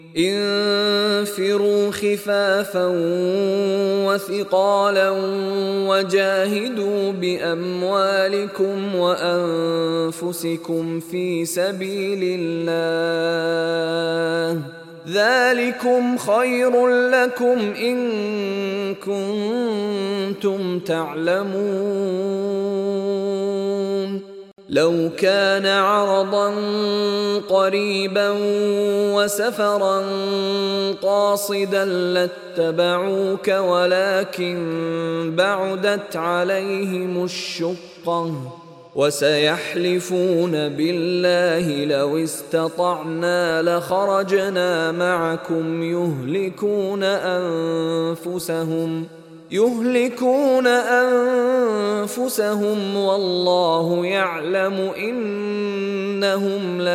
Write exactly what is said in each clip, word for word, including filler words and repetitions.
انفروا خفافا وثقالا وجاهدوا بأموالكم وأنفسكم في سبيل الله ذلكم خير لكم إن كنتم تعلمون. لو كان عرضا قريبا وسفرا قاصدا لاتبعوك ولكن بعدت عليهم الشقة وسيحلفون بالله لو استطعنا لخرجنا معكم يهلكون أنفسهم يهلكون أنفسهم والله يعلم إنهم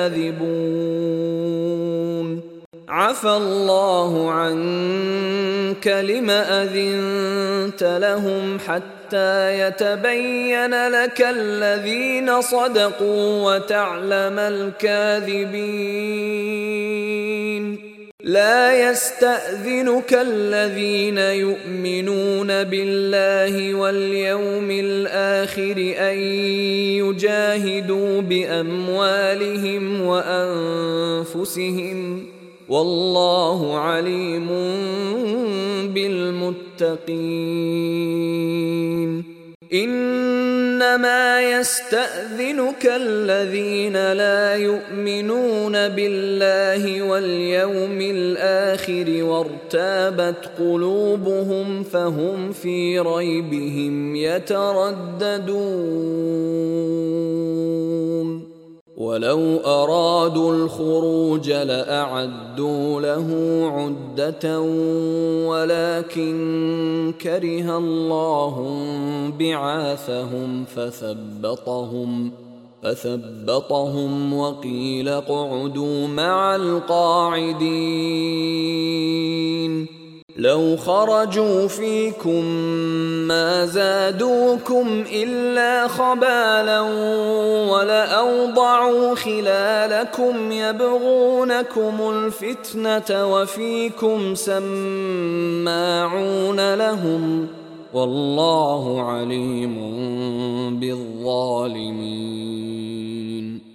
لكاذبون. عفى الله عنك لم أذنت لهم حتى يتبين لك الذين صدقوا وتعلم الكاذبين. لا يستأذنك الذين يؤمنون بالله واليوم الآخر أن يجاهدوا بأموالهم وأنفسهم والله عليم بالمتقين. إنما يستأذنك الذين لا يؤمنون بالله واليوم الآخر وارتابت قلوبهم فهم في ريبهم يترددون. ولو أرادوا الخروج لأعدوا له عدة ولكن كره الله بعاثهم فثبطهم فثبطهم وقيل اقعدوا مع القاعدين. لو خرجوا فيكم ما زادوكم إلا خبالا ولأوضعوا خلالكم يبغونكم الفتنة وفيكم سماعون لهم والله عليم بالظالمين.